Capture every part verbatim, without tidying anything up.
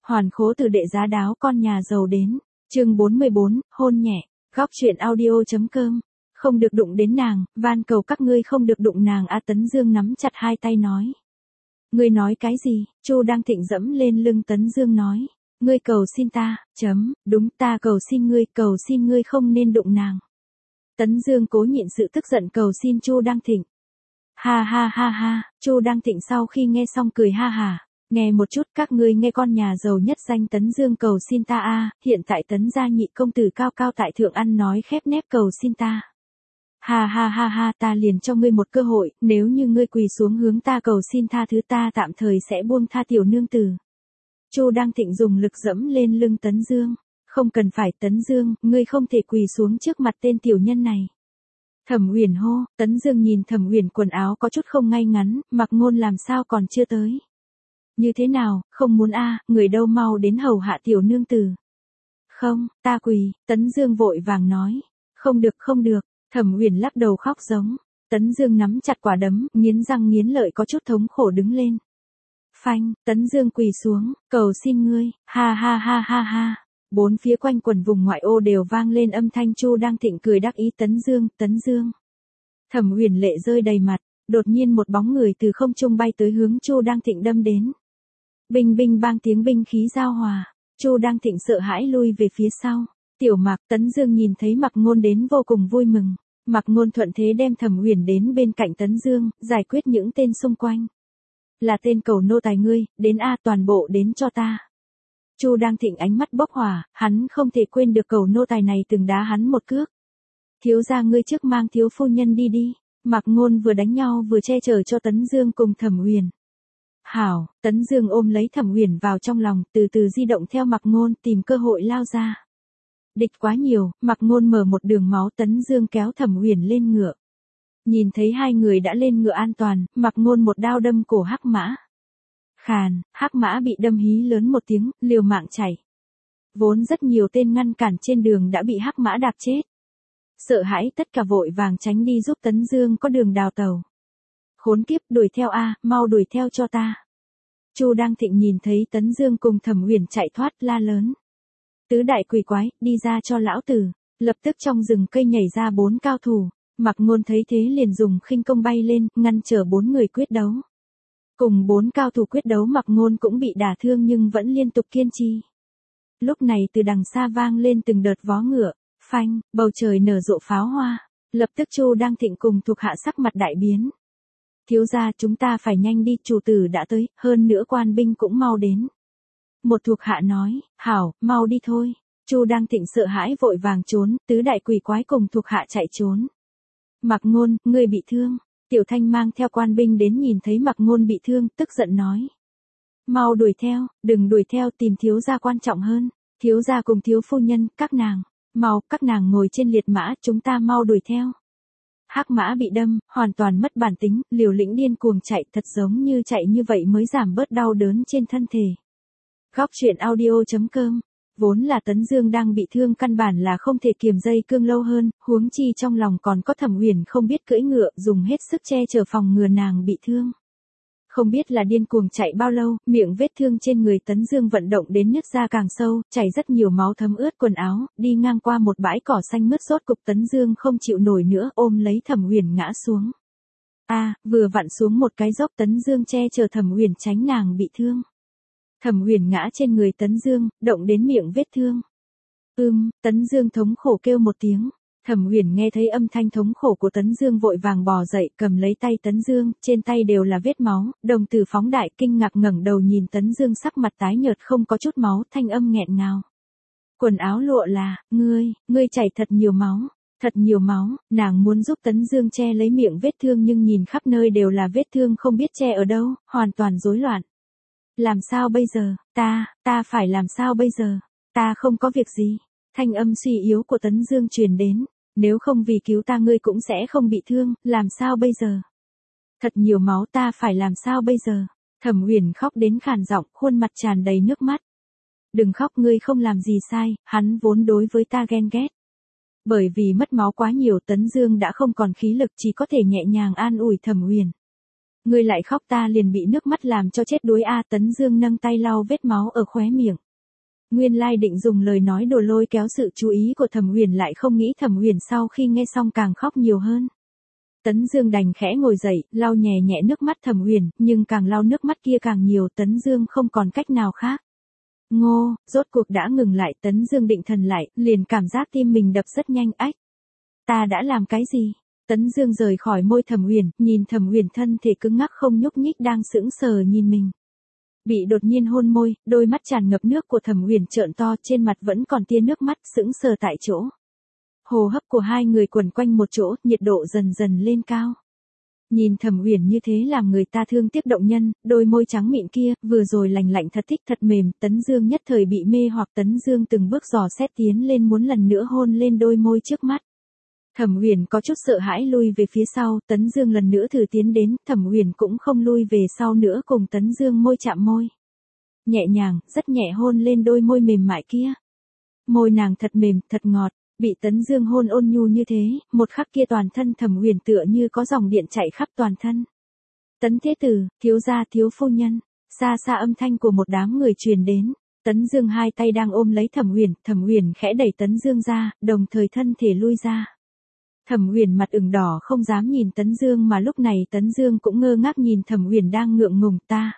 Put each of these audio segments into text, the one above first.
Hoàn khố từ đệ giá đáo con nhà giàu đến. Chương bốn mươi bốn, hôn nhẹ. Góc truyện audio.com. Không được đụng đến nàng, van cầu các ngươi không được đụng nàng. A Tấn Dương nắm chặt hai tay nói. Ngươi nói cái gì? Chu Đang Thịnh dẫm lên lưng Tấn Dương nói. Ngươi cầu xin ta, chấm, đúng ta cầu xin ngươi, cầu xin ngươi không nên đụng nàng. Tấn Dương cố nhịn sự tức giận cầu xin Chu Đang Thịnh. Ha ha ha ha, Chu Đang Thịnh sau khi nghe xong cười ha ha. Nghe một chút, các ngươi nghe con nhà giàu nhất danh Tấn Dương cầu xin ta a, hiện tại Tấn gia nhị công tử cao cao tại thượng ăn nói khép nép cầu xin ta. Ha ha ha ha, ta liền cho ngươi một cơ hội, nếu như ngươi quỳ xuống hướng ta cầu xin tha thứ ta tạm thời sẽ buông tha tiểu nương tử. Chu Đang Thịnh dùng lực dẫm lên lưng Tấn Dương. Không cần phải Tấn Dương, ngươi không thể quỳ xuống trước mặt tên tiểu nhân này. Thẩm Uyển hô, Tấn Dương nhìn Thẩm Uyển quần áo có chút không ngay ngắn, Mặc Ngôn làm sao còn chưa tới. Như thế nào, không muốn a, người đâu mau đến hầu hạ tiểu nương tử. Không, ta quỳ, Tấn Dương vội vàng nói. Không được không được, Thẩm Uyển lắc đầu khóc giống. Tấn Dương nắm chặt quả đấm, nghiến răng nghiến lợi có chút thống khổ đứng lên. Phanh, Tấn Dương quỳ xuống, cầu xin ngươi, ha ha ha ha ha. Bốn phía quanh quần vùng ngoại ô đều vang lên âm thanh Chu Đang Thịnh cười đắc ý Tấn Dương, Tấn Dương. Thẩm Uyển lệ rơi đầy mặt, đột nhiên một bóng người từ không trung bay tới hướng Chu Đang Thịnh đâm đến. Binh binh bang tiếng binh khí giao hòa, Chu Đang Thịnh sợ hãi lui về phía sau. Tiểu Mạc, Tấn Dương nhìn thấy Mặc Ngôn đến vô cùng vui mừng. Mặc Ngôn thuận thế đem Thẩm Uyển đến bên cạnh Tấn Dương, giải quyết những tên xung quanh. Là tên cầu nô tài ngươi, đến a toàn bộ đến cho ta. Chu Đang Thịnh ánh mắt bốc hỏa, hắn không thể quên được cầu nô tài này từng đá hắn một cước. Thiếu gia ngươi trước mang thiếu phu nhân đi đi. Mặc Ngôn vừa đánh nhau vừa che chở cho Tấn Dương cùng Thẩm Uyển. Hảo, Tấn Dương ôm lấy Thẩm Uyển vào trong lòng, từ từ di động theo Mặc Ngôn tìm cơ hội lao ra. Địch quá nhiều, Mặc Ngôn mở một đường máu, Tấn Dương kéo Thẩm Uyển lên ngựa. Nhìn thấy hai người đã lên ngựa an toàn, Mặc Ngôn một đao đâm cổ Hắc Mã. Khàn, Hắc Mã bị đâm hí lớn một tiếng, liều mạng chạy. Vốn rất nhiều tên ngăn cản trên đường đã bị Hắc Mã đạp chết. Sợ hãi tất cả vội vàng tránh đi giúp Tấn Dương có đường đào tẩu. Khốn kiếp, đuổi theo a, mau đuổi theo cho ta. Chu Đang Thịnh nhìn thấy Tấn Dương cùng Thẩm Uyển chạy thoát la lớn. Tứ đại quỷ quái, đi ra cho lão tử. Lập tức trong rừng cây nhảy ra bốn cao thủ. Mặc Ngôn thấy thế liền dùng khinh công bay lên, ngăn trở bốn người quyết đấu. Cùng bốn cao thủ quyết đấu Mặc Ngôn cũng bị đả thương nhưng vẫn liên tục kiên trì. Lúc này từ đằng xa vang lên từng đợt vó ngựa, phanh, bầu trời nở rộ pháo hoa. Lập tức Chu Đang Thịnh cùng thuộc hạ sắc mặt đại biến. Thiếu gia, chúng ta phải nhanh đi, chủ tử đã tới, hơn nữa quan binh cũng mau đến. Một thuộc hạ nói, hảo, mau đi thôi. Chu Đang Thịnh sợ hãi vội vàng trốn, tứ đại quỷ quái cùng thuộc hạ chạy trốn. Mặc Ngôn, ngươi bị thương. Tiểu Thanh mang theo quan binh đến nhìn thấy Mặc Ngôn bị thương, tức giận nói. Mau đuổi theo, đừng đuổi theo, tìm thiếu gia quan trọng hơn. Thiếu gia cùng thiếu phu nhân, các nàng, mau, các nàng ngồi trên liệt mã, chúng ta mau đuổi theo. Hắc Mã bị đâm, hoàn toàn mất bản tính, liều lĩnh điên cuồng chạy, thật giống như chạy như vậy mới giảm bớt đau đớn trên thân thể. Góc truyện audio.com. Vốn là Tấn Dương đang bị thương căn bản là không thể kiềm dây cương lâu hơn, huống chi trong lòng còn có Thẩm Uyển không biết cưỡi ngựa, dùng hết sức che chở phòng ngừa nàng bị thương. Không biết là điên cuồng chạy bao lâu, miệng vết thương trên người Tấn Dương vận động đến nứt ra càng sâu, chảy rất nhiều máu thấm ướt quần áo, đi ngang qua một bãi cỏ xanh mướt rốt cục Tấn Dương không chịu nổi nữa, ôm lấy Thẩm Uyển ngã xuống. A, à, vừa vặn xuống một cái dốc, Tấn Dương che chở Thẩm Uyển tránh nàng bị thương. Thẩm Uyển ngã trên người Tấn Dương, động đến miệng vết thương. Ưm, Tấn Dương thống khổ kêu một tiếng. Thẩm Uyển nghe thấy âm thanh thống khổ của Tấn Dương vội vàng bò dậy, cầm lấy tay Tấn Dương, trên tay đều là vết máu, đồng tử phóng đại, kinh ngạc ngẩng đầu nhìn Tấn Dương sắc mặt tái nhợt không có chút máu, thanh âm nghẹn ngào. Quần áo lụa là, ngươi, ngươi chảy thật nhiều máu, thật nhiều máu, nàng muốn giúp Tấn Dương che lấy miệng vết thương nhưng nhìn khắp nơi đều là vết thương không biết che ở đâu, hoàn toàn rối loạn. Làm sao bây giờ, ta, ta phải làm sao bây giờ, ta không có việc gì. Thanh âm suy yếu của Tấn Dương truyền đến, nếu không vì cứu ta ngươi cũng sẽ không bị thương, làm sao bây giờ? Thật nhiều máu, ta phải làm sao bây giờ? Thẩm Uyển khóc đến khàn giọng, khuôn mặt tràn đầy nước mắt. Đừng khóc, ngươi không làm gì sai, hắn vốn đối với ta ghen ghét. Bởi vì mất máu quá nhiều, Tấn Dương đã không còn khí lực, chỉ có thể nhẹ nhàng an ủi Thẩm Uyển. Ngươi lại khóc ta liền bị nước mắt làm cho chết đuối a. Tấn Dương nâng tay lau vết máu ở khóe miệng. Nguyên lai định dùng lời nói đùa lôi kéo sự chú ý của Thẩm Huyền, lại không nghĩ Thẩm Huyền sau khi nghe xong càng khóc nhiều hơn. Tấn Dương đành khẽ ngồi dậy, lau nhẹ nhẹ nước mắt Thẩm Huyền, nhưng càng lau nước mắt kia càng nhiều, Tấn Dương không còn cách nào khác. Ngô, rốt cuộc đã ngừng lại, Tấn Dương định thần lại, liền cảm giác tim mình đập rất nhanh. Ách, ta đã làm cái gì? Tấn Dương rời khỏi môi Thẩm Huyền, nhìn Thẩm Huyền thân thể cứng ngắc không nhúc nhích đang sững sờ nhìn mình. Bị đột nhiên hôn môi, đôi mắt tràn ngập nước của Thẩm Huyền trợn to, trên mặt vẫn còn tia nước mắt, sững sờ tại chỗ. Hô hấp của hai người quẩn quanh một chỗ, nhiệt độ dần dần lên cao. Nhìn Thẩm Huyền như thế làm người ta thương tiếc động nhân, đôi môi trắng mịn kia, vừa rồi lành lạnh thật thích thật mềm, Tấn Dương nhất thời bị mê hoặc. Tấn Dương từng bước dò xét tiến lên muốn lần nữa hôn lên đôi môi trước mắt. Thẩm Huyền có chút sợ hãi lui về phía sau, Tấn Dương lần nữa thử tiến đến, Thẩm Huyền cũng không lui về sau nữa, cùng Tấn Dương môi chạm môi. Nhẹ nhàng, rất nhẹ hôn lên đôi môi mềm mại kia. Môi nàng thật mềm, thật ngọt, bị Tấn Dương hôn ôn nhu như thế, một khắc kia toàn thân Thẩm Huyền tựa như có dòng điện chạy khắp toàn thân. Tấn thế tử, thiếu gia, thiếu phu nhân, xa xa âm thanh của một đám người truyền đến. Tấn Dương hai tay đang ôm lấy Thẩm Huyền, Thẩm Huyền khẽ đẩy Tấn Dương ra, đồng thời thân thể lui ra. Thẩm Huyền mặt ửng đỏ không dám nhìn Tấn Dương, mà lúc này Tấn Dương cũng ngơ ngác nhìn Thẩm Huyền đang ngượng ngùng. Ta,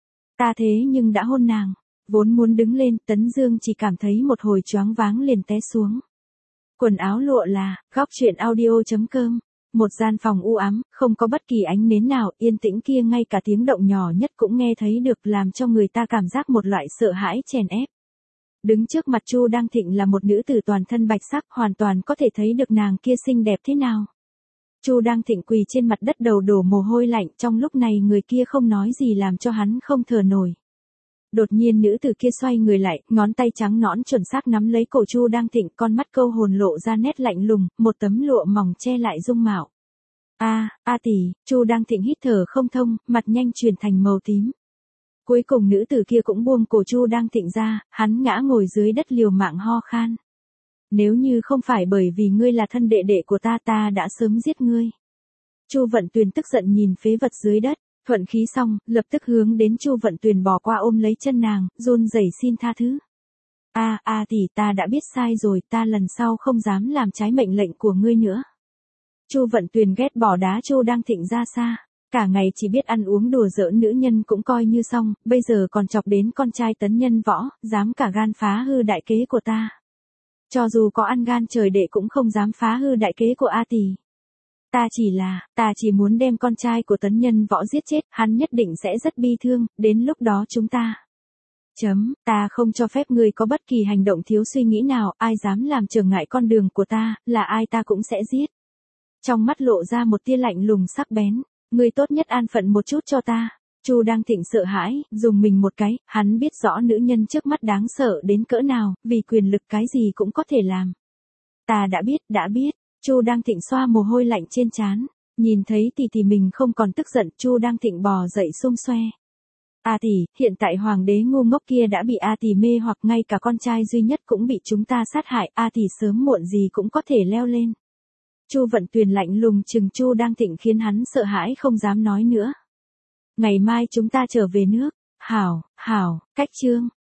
ta thế nhưng đã hôn nàng. Vốn muốn đứng lên, Tấn Dương chỉ cảm thấy một hồi choáng váng liền té xuống. Quần áo lụa là, góc truyện audio chấm com. Một gian phòng u ám, không có bất kỳ ánh nến nào, yên tĩnh kia ngay cả tiếng động nhỏ nhất cũng nghe thấy được, làm cho người ta cảm giác một loại sợ hãi chèn ép. Đứng trước mặt Chu Đăng Thịnh là một nữ tử toàn thân bạch sắc, hoàn toàn có thể thấy được nàng kia xinh đẹp thế nào. Chu Đăng Thịnh quỳ trên mặt đất, đầu đổ mồ hôi lạnh, trong lúc này người kia không nói gì làm cho hắn không thở nổi. Đột nhiên nữ tử kia xoay người lại, ngón tay trắng nõn chuẩn xác nắm lấy cổ Chu Đăng Thịnh, con mắt câu hồn lộ ra nét lạnh lùng, một tấm lụa mỏng che lại dung mạo. A, a tỷ, Chu Đăng Thịnh hít thở không thông, mặt nhanh chuyển thành màu tím. Cuối cùng nữ tử kia cũng buông cổ Chu Đăng Thịnh ra, hắn ngã ngồi dưới đất liều mạng ho khan. Nếu như không phải bởi vì ngươi là thân đệ đệ của ta, ta đã sớm giết ngươi. Chu Vận Tuyền tức giận nhìn phế vật dưới đất, thuận khí xong, lập tức hướng đến Chu Vận Tuyền bò qua ôm lấy chân nàng, run rẩy xin tha thứ. A, a tỷ, ta đã biết sai rồi, ta lần sau không dám làm trái mệnh lệnh của ngươi nữa. Chu Vận Tuyền ghét bỏ đá Chu Đăng Thịnh ra xa. Cả ngày chỉ biết ăn uống đùa giỡn nữ nhân cũng coi như xong, bây giờ còn chọc đến con trai Tấn Nhân Võ, dám cả gan phá hư đại kế của ta. Cho dù có ăn gan trời đệ cũng không dám phá hư đại kế của A tỷ. Ta chỉ là, ta chỉ muốn đem con trai của Tấn Nhân Võ giết chết, hắn nhất định sẽ rất bi thương, đến lúc đó chúng ta. Chấm, ta không cho phép người có bất kỳ hành động thiếu suy nghĩ nào, ai dám làm trở ngại con đường của ta, là ai ta cũng sẽ giết. Trong mắt lộ ra một tia lạnh lùng sắc bén. Ngươi tốt nhất an phận một chút cho ta. Chu Đăng Thịnh sợ hãi, dùng mình một cái, hắn biết rõ nữ nhân trước mắt đáng sợ đến cỡ nào, vì quyền lực cái gì cũng có thể làm. Ta đã biết, đã biết. Chu Đăng Thịnh xoa mồ hôi lạnh trên trán, nhìn thấy tỷ tỷ mình không còn tức giận, Chu Đăng Thịnh bò dậy xung xoe. A tỷ, hiện tại hoàng đế ngu ngốc kia đã bị A tỷ mê hoặc, ngay cả con trai duy nhất cũng bị chúng ta sát hại, A tỷ sớm muộn gì cũng có thể leo lên. Chu Vận Tuyền lạnh lùng chừng Chu Đăng Thịnh khiến hắn sợ hãi không dám nói nữa. Ngày mai chúng ta trở về nước. Hảo, hảo, cách chương.